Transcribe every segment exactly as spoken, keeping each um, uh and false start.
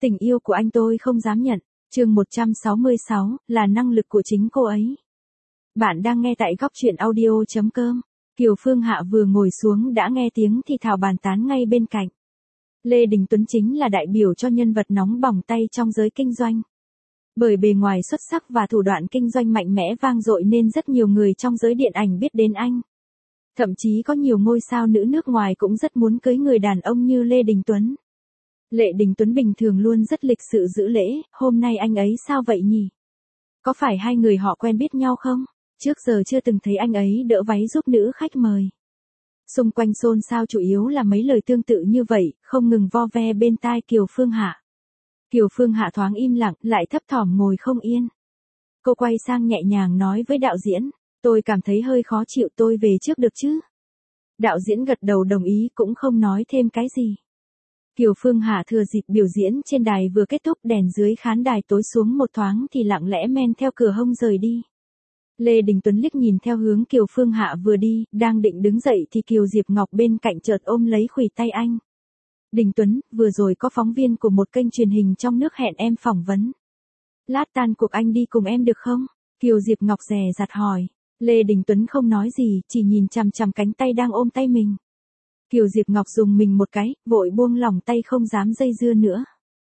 Tình yêu của anh tôi không dám nhận. Chương một trăm sáu mươi sáu, là năng lực của chính cô ấy. Bạn đang nghe tại góc truyện audio chấm com. Kiều Phương Hạ vừa ngồi xuống đã nghe tiếng thì thào bàn tán ngay bên cạnh. Lê Đình Tuấn chính là đại biểu cho nhân vật nóng bỏng tay trong giới kinh doanh. Bởi bề ngoài xuất sắc và thủ đoạn kinh doanh mạnh mẽ vang dội nên rất nhiều người trong giới điện ảnh biết đến anh. Thậm chí có nhiều ngôi sao nữ nước ngoài cũng rất muốn cưới người đàn ông như Lê Đình Tuấn. Lê Đình Tuấn bình thường luôn rất lịch sự giữ lễ, hôm nay anh ấy sao vậy nhỉ? Có phải hai người họ quen biết nhau không? Trước giờ chưa từng thấy anh ấy đỡ váy giúp nữ khách mời. Xung quanh xôn xao chủ yếu là mấy lời tương tự như vậy, không ngừng vo ve bên tai Kiều Phương Hạ. Kiều Phương Hạ thoáng im lặng, lại thấp thỏm ngồi không yên. Cô quay sang nhẹ nhàng nói với đạo diễn, tôi cảm thấy hơi khó chịu, tôi về trước được chứ? Đạo diễn gật đầu đồng ý cũng không nói thêm cái gì. Kiều Phương Hạ thừa dịp biểu diễn trên đài vừa kết thúc, đèn dưới khán đài tối xuống một thoáng thì lặng lẽ men theo cửa hông rời đi. Lê Đình Tuấn liếc nhìn theo hướng Kiều Phương Hạ vừa đi, đang định đứng dậy thì Kiều Diệp Ngọc bên cạnh chợt ôm lấy khuỷu tay anh. Đình Tuấn, vừa rồi có phóng viên của một kênh truyền hình trong nước hẹn em phỏng vấn. Lát tan cuộc anh đi cùng em được không? Kiều Diệp Ngọc dè dặt hỏi. Lê Đình Tuấn không nói gì, chỉ nhìn chằm chằm cánh tay đang ôm tay mình. Kiều Diệp Ngọc dùng mình một cái, vội buông lỏng tay không dám dây dưa nữa.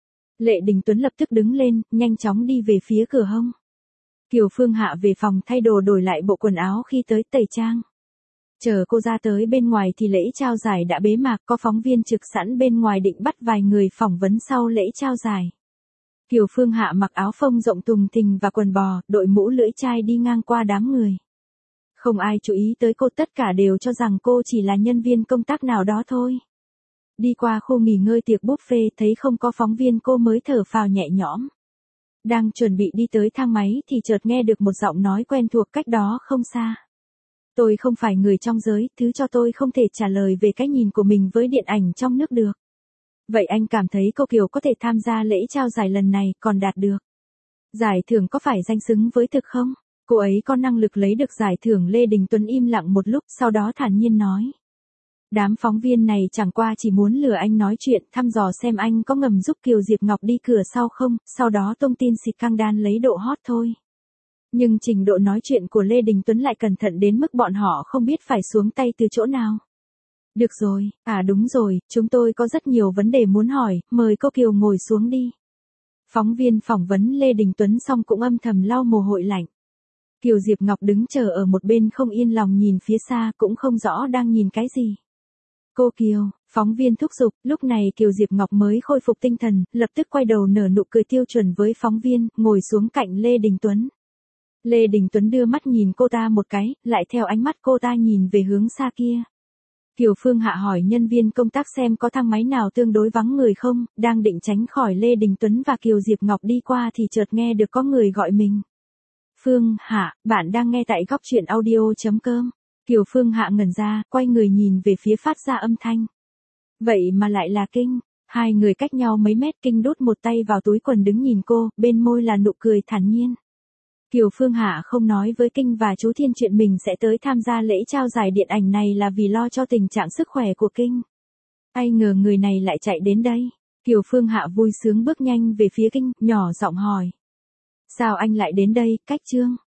Lê Đình Tuấn lập tức đứng lên, nhanh chóng đi về phía cửa hông. Kiều Phương Hạ về phòng thay đồ đổi lại bộ quần áo khi tới tẩy trang. Chờ cô ra tới bên ngoài thì lễ trao giải đã bế mạc, có phóng viên trực sẵn bên ngoài định bắt vài người phỏng vấn sau lễ trao giải. Kiều Phương Hạ mặc áo phông rộng tùng thình và quần bò, đội mũ lưỡi chai đi ngang qua đám người. Không ai chú ý tới cô, tất cả đều cho rằng cô chỉ là nhân viên công tác nào đó thôi. Đi qua khu nghỉ ngơi tiệc buffet thấy không có phóng viên cô mới thở phào nhẹ nhõm. Đang chuẩn bị đi tới thang máy thì chợt nghe được một giọng nói quen thuộc cách đó không xa. Tôi không phải người trong giới, thứ cho tôi không thể trả lời về cái nhìn của mình với điện ảnh trong nước được. Vậy anh cảm thấy cô Kiều có thể tham gia lễ trao giải lần này còn đạt được giải thưởng có phải danh xứng với thực không? Cô ấy có năng lực lấy được giải thưởng. Lê Đình Tuấn im lặng một lúc sau đó thản nhiên nói. Đám phóng viên này chẳng qua chỉ muốn lừa anh nói chuyện, thăm dò xem anh có ngầm giúp Kiều Diệp Ngọc đi cửa sau không, sau đó tung tin xịt căng đan lấy độ hot thôi. Nhưng trình độ nói chuyện của Lê Đình Tuấn lại cẩn thận đến mức bọn họ không biết phải xuống tay từ chỗ nào. Được rồi, à đúng rồi, chúng tôi có rất nhiều vấn đề muốn hỏi, mời cô Kiều ngồi xuống đi. Phóng viên phỏng vấn Lê Đình Tuấn xong cũng âm thầm lau mồ hôi lạnh. Kiều Diệp Ngọc đứng chờ ở một bên không yên lòng nhìn phía xa, cũng không rõ đang nhìn cái gì. Cô Kiều, phóng viên thúc giục, lúc này Kiều Diệp Ngọc mới khôi phục tinh thần, lập tức quay đầu nở nụ cười tiêu chuẩn với phóng viên, ngồi xuống cạnh Lê Đình Tuấn. Lê Đình Tuấn đưa mắt nhìn cô ta một cái, lại theo ánh mắt cô ta nhìn về hướng xa kia. Kiều Phương Hạ hỏi nhân viên công tác xem có thang máy nào tương đối vắng người không, đang định tránh khỏi Lê Đình Tuấn và Kiều Diệp Ngọc đi qua thì chợt nghe được có người gọi mình. Phương Hạ, bạn đang nghe tại góc truyện audio chấm com. Kiều Phương Hạ ngẩn ra, quay người nhìn về phía phát ra âm thanh. Vậy mà lại là Kinh. Hai người cách nhau mấy mét. Kinh đút một tay vào túi quần đứng nhìn cô, bên môi là nụ cười thản nhiên. Kiều Phương Hạ không nói với Kinh và chú Thiên chuyện mình sẽ tới tham gia lễ trao giải điện ảnh này là vì lo cho tình trạng sức khỏe của Kinh. Ai ngờ người này lại chạy đến đây. Kiều Phương Hạ vui sướng bước nhanh về phía Kinh, nhỏ giọng hỏi. Sao anh lại đến đây, Cách Trương?